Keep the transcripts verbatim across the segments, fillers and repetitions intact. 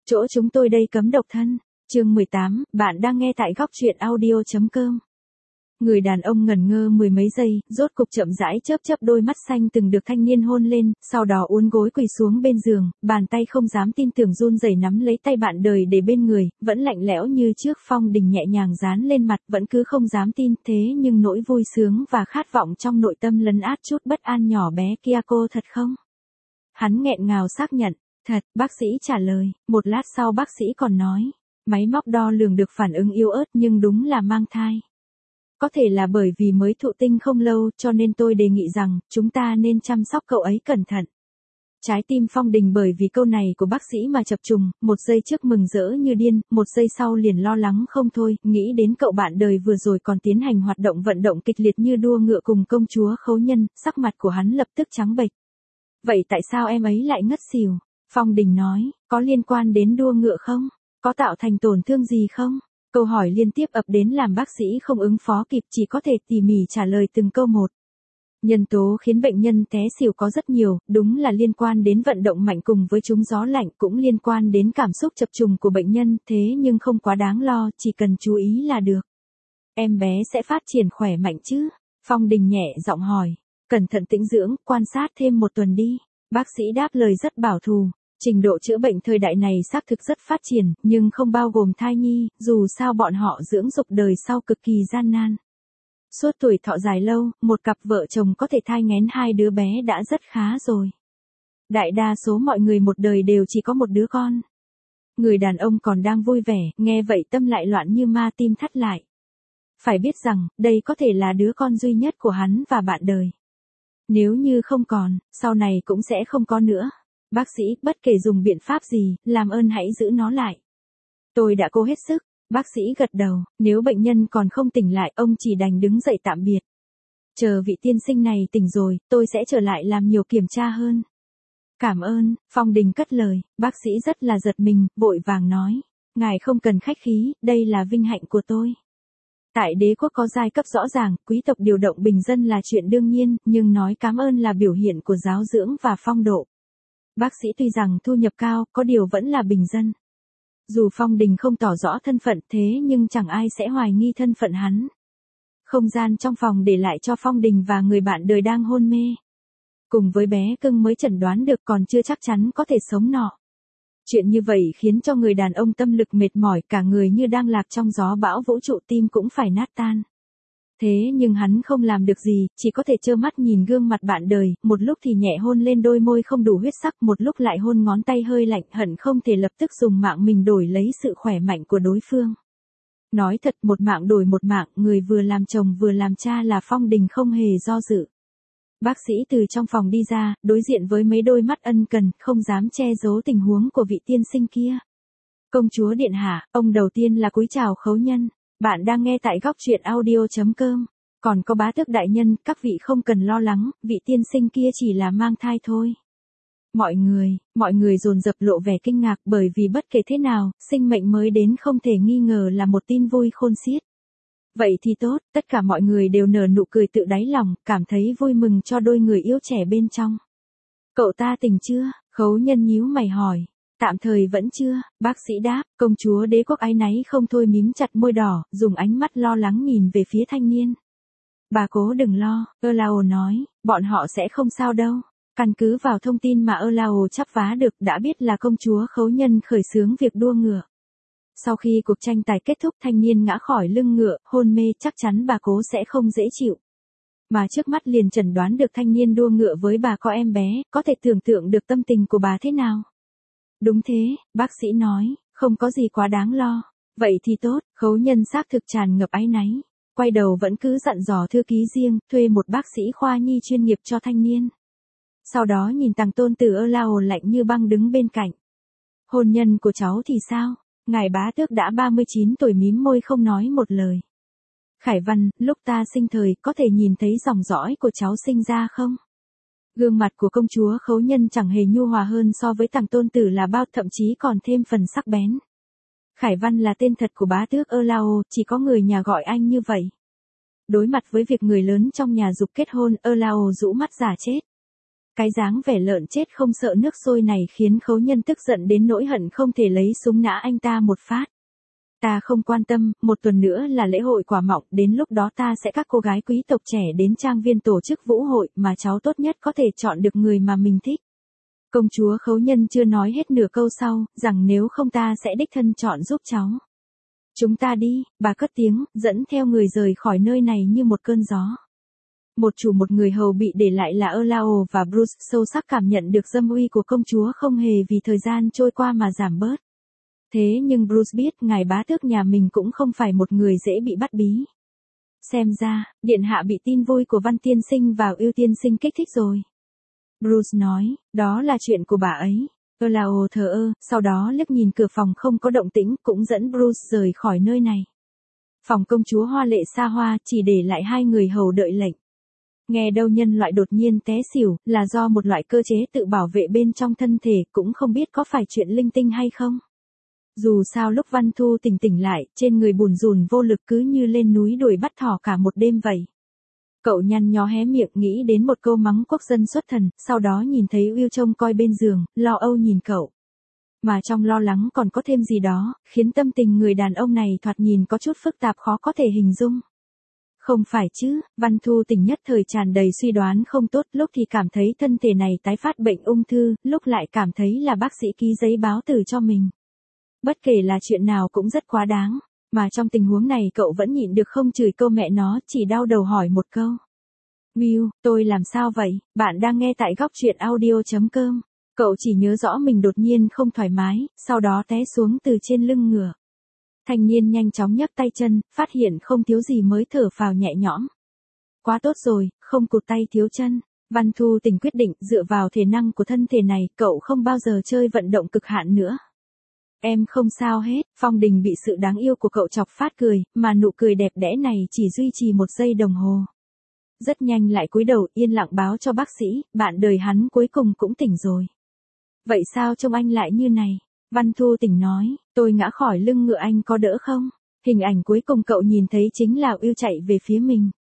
Chỗ chúng tôi đây cấm độc thân. Chương mười tám, bạn đang nghe tại góc truyện audio.com. Người đàn ông ngẩn ngơ mười mấy giây, rốt cục chậm rãi chớp chớp đôi mắt xanh từng được thanh niên hôn lên, sau đó uốn gối quỳ xuống bên giường, bàn tay không dám tin tưởng run rẩy nắm lấy tay bạn đời để bên người, vẫn lạnh lẽo như trước. Phong Đình nhẹ nhàng dán lên mặt, vẫn cứ không dám tin, thế nhưng nỗi vui sướng và khát vọng trong nội tâm lấn át chút bất an nhỏ bé kia. Cô thật không? Hắn nghẹn ngào xác nhận. Thật, bác sĩ trả lời. Một lát sau bác sĩ còn nói, máy móc đo lường được phản ứng yếu ớt nhưng đúng là mang thai. Có thể là bởi vì mới thụ tinh không lâu, cho nên tôi đề nghị rằng, chúng ta nên chăm sóc cậu ấy cẩn thận. Trái tim Phong Đình bởi vì câu này của bác sĩ mà chập trùng, một giây trước mừng rỡ như điên, một giây sau liền lo lắng không thôi, nghĩ đến cậu bạn đời vừa rồi còn tiến hành hoạt động vận động kịch liệt như đua ngựa cùng công chúa Khấu Nhân, sắc mặt của hắn lập tức trắng bệch. Vậy tại sao em ấy lại ngất xỉu? Phong Đình nói, có liên quan đến đua ngựa không? Có tạo thành tổn thương gì không? Câu hỏi liên tiếp ập đến làm bác sĩ không ứng phó kịp, chỉ có thể tỉ mỉ trả lời từng câu một. Nhân tố khiến bệnh nhân té xỉu có rất nhiều, đúng là liên quan đến vận động mạnh cùng với trúng gió lạnh, cũng liên quan đến cảm xúc chập trùng của bệnh nhân, thế nhưng không quá đáng lo, chỉ cần chú ý là được. Em bé sẽ phát triển khỏe mạnh chứ? Phong Đình nhẹ giọng hỏi. Cẩn thận tĩnh dưỡng, quan sát thêm một tuần đi. Bác sĩ đáp lời rất bảo thủ. Trình độ chữa bệnh thời đại này xác thực rất phát triển, nhưng không bao gồm thai nhi, dù sao bọn họ dưỡng dục đời sau cực kỳ gian nan. Suốt tuổi thọ dài lâu, một cặp vợ chồng có thể thai nghén hai đứa bé đã rất khá rồi. Đại đa số mọi người một đời đều chỉ có một đứa con. Người đàn ông còn đang vui vẻ, nghe vậy tâm lại loạn như ma, tim thắt lại. Phải biết rằng, đây có thể là đứa con duy nhất của hắn và bạn đời. Nếu như không còn, sau này cũng sẽ không có nữa. Bác sĩ, bất kể dùng biện pháp gì, làm ơn hãy giữ nó lại. Tôi đã cố hết sức. Bác sĩ gật đầu, nếu bệnh nhân còn không tỉnh lại, ông chỉ đành đứng dậy tạm biệt. Chờ vị tiên sinh này tỉnh rồi, tôi sẽ trở lại làm nhiều kiểm tra hơn. Cảm ơn, Phong Đình cất lời, bác sĩ rất là giật mình, vội vàng nói. Ngài không cần khách khí, đây là vinh hạnh của tôi. Tại đế quốc có giai cấp rõ ràng, quý tộc điều động bình dân là chuyện đương nhiên, nhưng nói cảm ơn là biểu hiện của giáo dưỡng và phong độ. Bác sĩ tuy rằng thu nhập cao, có điều vẫn là bình dân. Dù Phong Đình không tỏ rõ thân phận, thế nhưng chẳng ai sẽ hoài nghi thân phận hắn. Không gian trong phòng để lại cho Phong Đình và người bạn đời đang hôn mê. Cùng với bé cưng mới chẩn đoán được còn chưa chắc chắn có thể sống nọ. Chuyện như vậy khiến cho người đàn ông tâm lực mệt mỏi, cả người như đang lạc trong gió bão vũ trụ, tim cũng phải nát tan. Thế nhưng hắn không làm được gì, chỉ có thể trơ mắt nhìn gương mặt bạn đời, một lúc thì nhẹ hôn lên đôi môi không đủ huyết sắc, một lúc lại hôn ngón tay hơi lạnh, hận không thể lập tức dùng mạng mình đổi lấy sự khỏe mạnh của đối phương. Nói thật, một mạng đổi một mạng, người vừa làm chồng vừa làm cha là Phong Đình không hề do dự. Bác sĩ từ trong phòng đi ra, đối diện với mấy đôi mắt ân cần, không dám che giấu tình huống của vị tiên sinh kia. Công chúa điện hạ, ông đầu tiên là cúi chào Khấu Nhân. Bạn đang nghe tại góc truyện audio.com. Còn có bá tước đại nhân, các vị không cần lo lắng, vị tiên sinh kia chỉ là mang thai thôi. Mọi người, mọi người dồn dập lộ vẻ kinh ngạc, bởi vì bất kể thế nào, sinh mệnh mới đến không thể nghi ngờ là một tin vui khôn xiết. Vậy thì tốt, tất cả mọi người đều nở nụ cười tự đáy lòng, cảm thấy vui mừng cho đôi người yêu trẻ bên trong. Cậu ta tỉnh chưa? Khấu Nhân nhíu mày hỏi. Tạm thời vẫn chưa, bác sĩ đáp. Công chúa đế quốc áy náy không thôi mím chặt môi đỏ, dùng ánh mắt lo lắng nhìn về phía thanh niên. Bà cố đừng lo, Erlao nói, bọn họ sẽ không sao đâu. Căn cứ vào thông tin mà Erlao chắp vá được, đã biết là công chúa Khấu Nhân khởi xướng việc đua ngựa. Sau khi cuộc tranh tài kết thúc, thanh niên ngã khỏi lưng ngựa, hôn mê, chắc chắn bà cố sẽ không dễ chịu. Mà trước mắt liền chẩn đoán được thanh niên đua ngựa với bà có em bé, có thể tưởng tượng được tâm tình của bà thế nào. Đúng thế, bác sĩ nói, không có gì quá đáng lo. Vậy thì tốt, Khấu Nhân xác thực tràn ngập áy náy. Quay đầu vẫn cứ dặn dò thư ký riêng, thuê một bác sĩ khoa nhi chuyên nghiệp cho thanh niên. Sau đó nhìn tàng tôn tử Erlao lạnh như băng đứng bên cạnh. Hôn nhân của cháu thì sao? Ngài bá tước đã ba mươi chín tuổi mím môi không nói một lời. Khải Văn, lúc ta sinh thời, có thể nhìn thấy dòng dõi của cháu sinh ra không? Gương mặt của công chúa Khấu Nhân chẳng hề nhu hòa hơn so với tàng tôn tử là bao, thậm chí còn thêm phần sắc bén. Khải Văn là tên thật của bá tước Erlao, chỉ có người nhà gọi anh như vậy. Đối mặt với việc người lớn trong nhà giục kết hôn, Erlao rũ mắt giả chết. Cái dáng vẻ lợn chết không sợ nước sôi này khiến Khấu Nhân tức giận đến nỗi hận không thể lấy súng nã anh ta một phát. Ta không quan tâm, một tuần nữa là lễ hội quả mọng, đến lúc đó ta sẽ các cô gái quý tộc trẻ đến trang viên tổ chức vũ hội mà cháu tốt nhất có thể chọn được người mà mình thích. Công chúa Khấu Nhân chưa nói hết nửa câu sau, rằng nếu không ta sẽ đích thân chọn giúp cháu. Chúng ta đi, bà cất tiếng, dẫn theo người rời khỏi nơi này như một cơn gió. Một chủ một người hầu bị để lại là Erlao và Bruce sâu sắc cảm nhận được dâm uy của công chúa không hề vì thời gian trôi qua mà giảm bớt. Thế nhưng Bruce biết ngài bá tước nhà mình cũng không phải một người dễ bị bắt bí. Xem ra, điện hạ bị tin vui của Văn tiên sinh và Ưu tiên sinh kích thích rồi. Bruce nói, đó là chuyện của bà ấy. Erlao thờ ơ, sau đó liếc nhìn cửa phòng không có động tĩnh cũng dẫn Bruce rời khỏi nơi này. Phòng công chúa hoa lệ xa hoa chỉ để lại hai người hầu đợi lệnh. Nghe đâu nhân loại đột nhiên té xỉu, là do một loại cơ chế tự bảo vệ bên trong thân thể, cũng không biết có phải chuyện linh tinh hay không. Dù sao lúc Văn Thu tỉnh tỉnh lại, trên người bùn rùn vô lực cứ như lên núi đuổi bắt thỏ cả một đêm vậy. Cậu nhăn nhó hé miệng nghĩ đến một câu mắng quốc dân xuất thần, sau đó nhìn thấy Will trông coi bên giường, lo âu nhìn cậu. Mà trong lo lắng còn có thêm gì đó, khiến tâm tình người đàn ông này thoạt nhìn có chút phức tạp khó có thể hình dung. Không phải chứ, Văn Thu tỉnh nhất thời tràn đầy suy đoán không tốt, lúc thì cảm thấy thân thể này tái phát bệnh ung thư, lúc lại cảm thấy là bác sĩ ký giấy báo tử cho mình. Bất kể là chuyện nào cũng rất quá đáng, mà trong tình huống này cậu vẫn nhịn được không chửi câu mẹ nó, chỉ đau đầu hỏi một câu. Will, tôi làm sao vậy? Bạn đang nghe tại góc truyện audio chấm com. Cậu chỉ nhớ rõ mình đột nhiên không thoải mái, sau đó té xuống từ trên lưng ngựa. Thanh niên nhanh chóng nhấc tay chân, phát hiện không thiếu gì mới thở phào nhẹ nhõm. Quá tốt rồi, không cụt tay thiếu chân. Văn Thu tỉnh quyết định, dựa vào thể năng của thân thể này, cậu không bao giờ chơi vận động cực hạn nữa. Em không sao hết, Phong Đình bị sự đáng yêu của cậu chọc phát cười, mà nụ cười đẹp đẽ này chỉ duy trì một giây đồng hồ. Rất nhanh lại cúi đầu yên lặng báo cho bác sĩ, bạn đời hắn cuối cùng cũng tỉnh rồi. Vậy sao trông anh lại như này? Văn Thu tỉnh nói, tôi ngã khỏi lưng ngựa anh có đỡ không? Hình ảnh cuối cùng cậu nhìn thấy chính là Will chạy về phía mình.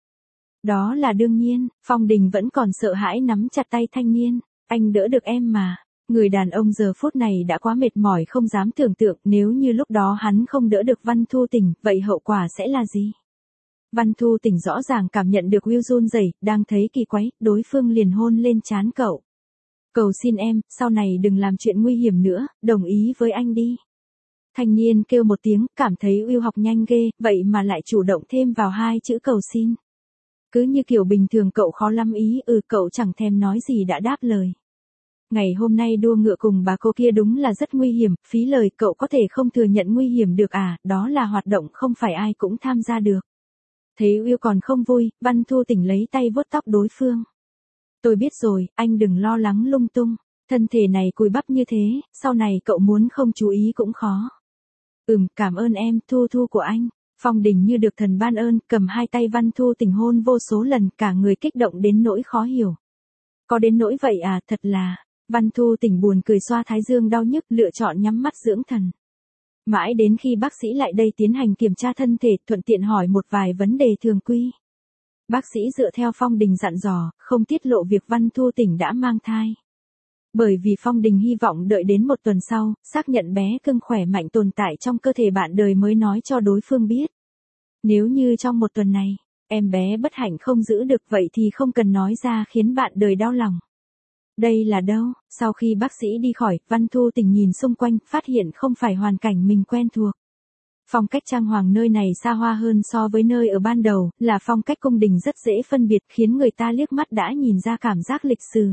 Đó là đương nhiên, Phong Đình vẫn còn sợ hãi nắm chặt tay thanh niên, anh đỡ được em mà. Người đàn ông giờ phút này đã quá mệt mỏi không dám tưởng tượng nếu như lúc đó hắn không đỡ được Văn Thu tỉnh, vậy hậu quả sẽ là gì? Văn Thu tỉnh rõ ràng cảm nhận được Will run rẩy, đang thấy kỳ quái, đối phương liền hôn lên trán cậu. Cầu xin em, sau này đừng làm chuyện nguy hiểm nữa, đồng ý với anh đi. Thanh niên kêu một tiếng, cảm thấy Will học nhanh ghê, vậy mà lại chủ động thêm vào hai chữ cầu xin. Cứ như kiểu bình thường cậu khó lắm ý, ừ cậu chẳng thèm nói gì đã đáp lời. Ngày hôm nay đua ngựa cùng bà cô kia đúng là rất nguy hiểm, phí lời cậu có thể không thừa nhận nguy hiểm được à, đó là hoạt động không phải ai cũng tham gia được. Thấy Will còn không vui, Văn Thu tỉnh lấy tay vuốt tóc đối phương. Tôi biết rồi, anh đừng lo lắng lung tung, thân thể này cùi bắp như thế, sau này cậu muốn không chú ý cũng khó. Ừm, cảm ơn em, Thu Thu của anh. Phong Đình như được thần ban ơn, cầm hai tay Văn Thu tỉnh hôn vô số lần, cả người kích động đến nỗi khó hiểu. Có đến nỗi vậy à, thật là. Văn Thu tỉnh buồn cười xoa thái dương đau nhức, lựa chọn nhắm mắt dưỡng thần. Mãi đến khi bác sĩ lại đây tiến hành kiểm tra thân thể, thuận tiện hỏi một vài vấn đề thường quy. Bác sĩ dựa theo Phong Đình dặn dò, không tiết lộ việc Văn Thu tỉnh đã mang thai. Bởi vì Phong Đình hy vọng đợi đến một tuần sau, xác nhận bé cưng khỏe mạnh tồn tại trong cơ thể bạn đời mới nói cho đối phương biết. Nếu như trong một tuần này, em bé bất hạnh không giữ được vậy thì không cần nói ra khiến bạn đời đau lòng. Đây là đâu? Sau khi bác sĩ đi khỏi, Văn Thu tỉnh nhìn xung quanh, phát hiện không phải hoàn cảnh mình quen thuộc. Phong cách trang hoàng nơi này xa hoa hơn so với nơi ở ban đầu, là phong cách cung đình rất dễ phân biệt khiến người ta liếc mắt đã nhìn ra cảm giác lịch sử.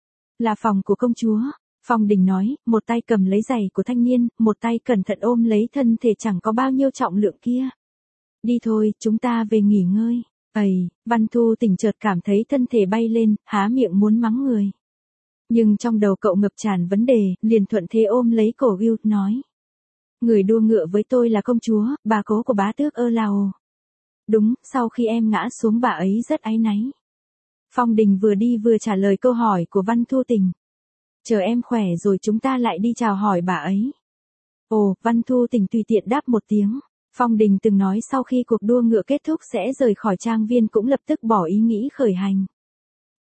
Là phòng của công chúa. Phong Đình nói, một tay cầm lấy giày của thanh niên, một tay cẩn thận ôm lấy thân thể chẳng có bao nhiêu trọng lượng kia. Đi thôi, chúng ta về nghỉ ngơi. Ây, Văn Thu tỉnh chợt cảm thấy thân thể bay lên, há miệng muốn mắng người. Nhưng trong đầu cậu ngập tràn vấn đề, liền thuận thế ôm lấy cổ Will, nói. Người đua ngựa với tôi là công chúa, bà cố của bá tước Erlao. Đúng, sau khi em ngã xuống bà ấy rất áy náy. Phong Đình vừa đi vừa trả lời câu hỏi của Văn Thu tỉnh. Chờ em khỏe rồi chúng ta lại đi chào hỏi bà ấy. Ồ, Văn Thu tỉnh tùy tiện đáp một tiếng. Phong Đình từng nói sau khi cuộc đua ngựa kết thúc sẽ rời khỏi trang viên cũng lập tức bỏ ý nghĩ khởi hành.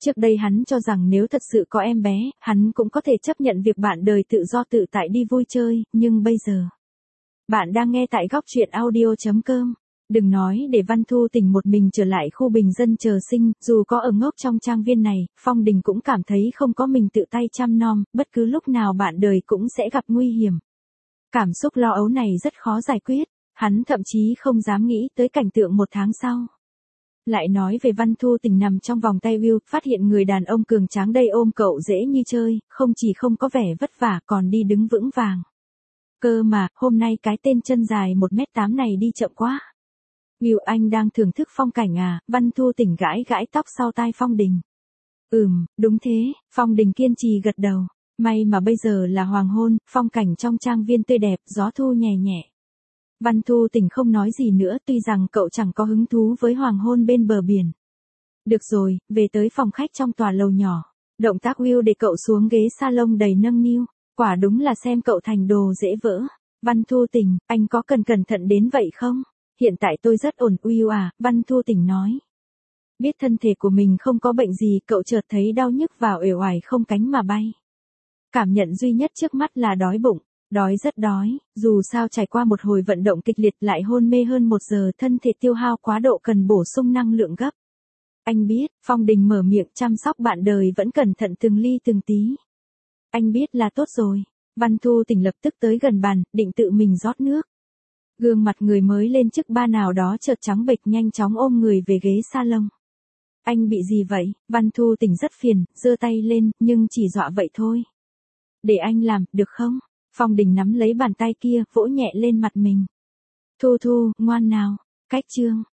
Trước đây hắn cho rằng nếu thật sự có em bé, hắn cũng có thể chấp nhận việc bạn đời tự do tự tại đi vui chơi, nhưng bây giờ. Bạn đang nghe tại góc truyện audio chấm com. Đừng nói để Văn Thu Tình một mình trở lại khu bình dân chờ sinh, dù có ở ngốc trong trang viên này, Phong Đình cũng cảm thấy không có mình tự tay chăm nom, bất cứ lúc nào bạn đời cũng sẽ gặp nguy hiểm. Cảm xúc lo âu này rất khó giải quyết, hắn thậm chí không dám nghĩ tới cảnh tượng một tháng sau. Lại nói về Văn Thu Tình nằm trong vòng tay Will, phát hiện người đàn ông cường tráng đây ôm cậu dễ như chơi, không chỉ không có vẻ vất vả còn đi đứng vững vàng. Cơ mà, hôm nay cái tên chân dài một mét tám này đi chậm quá. Will, anh đang thưởng thức phong cảnh à? Văn Thu Tình gãi gãi tóc sau tai Phong Đình. Ừm, đúng thế, Phong Đình kiên trì gật đầu. May mà bây giờ là hoàng hôn, phong cảnh trong trang viên tươi đẹp, gió thu nhẹ nhẹ. Văn Thu Tình không nói gì nữa, tuy rằng cậu chẳng có hứng thú với hoàng hôn bên bờ biển. Được rồi, về tới phòng khách trong tòa lầu nhỏ. Động tác Will để cậu xuống ghế salon đầy nâng niu, quả đúng là xem cậu thành đồ dễ vỡ. Văn Thu Tình, anh có cần cẩn thận đến vậy không? Hiện tại tôi rất ổn Will à, Văn Thu Tình nói. Biết thân thể của mình không có bệnh gì, cậu chợt thấy đau nhức và uể oải không cánh mà bay. Cảm nhận duy nhất trước mắt là đói bụng. Đói rất đói, dù sao trải qua một hồi vận động kịch liệt lại hôn mê hơn một giờ, thân thể tiêu hao quá độ cần bổ sung năng lượng gấp. Anh biết, Phong Đình mở miệng, chăm sóc bạn đời vẫn cẩn thận từng ly từng tí. Anh biết là tốt rồi. Văn Thu Tình lập tức tới gần bàn, định tự mình rót nước. Gương mặt người mới lên chức ba nào đó chợt trắng bệch, nhanh chóng ôm người về ghế salon. Anh bị gì vậy? Văn Thu Tình rất phiền, giơ tay lên, nhưng chỉ dọa vậy thôi. Để anh làm, được không? Phong Đình nắm lấy bàn tay kia, vỗ nhẹ lên mặt mình. Thu Thu, ngoan nào. Cách chương.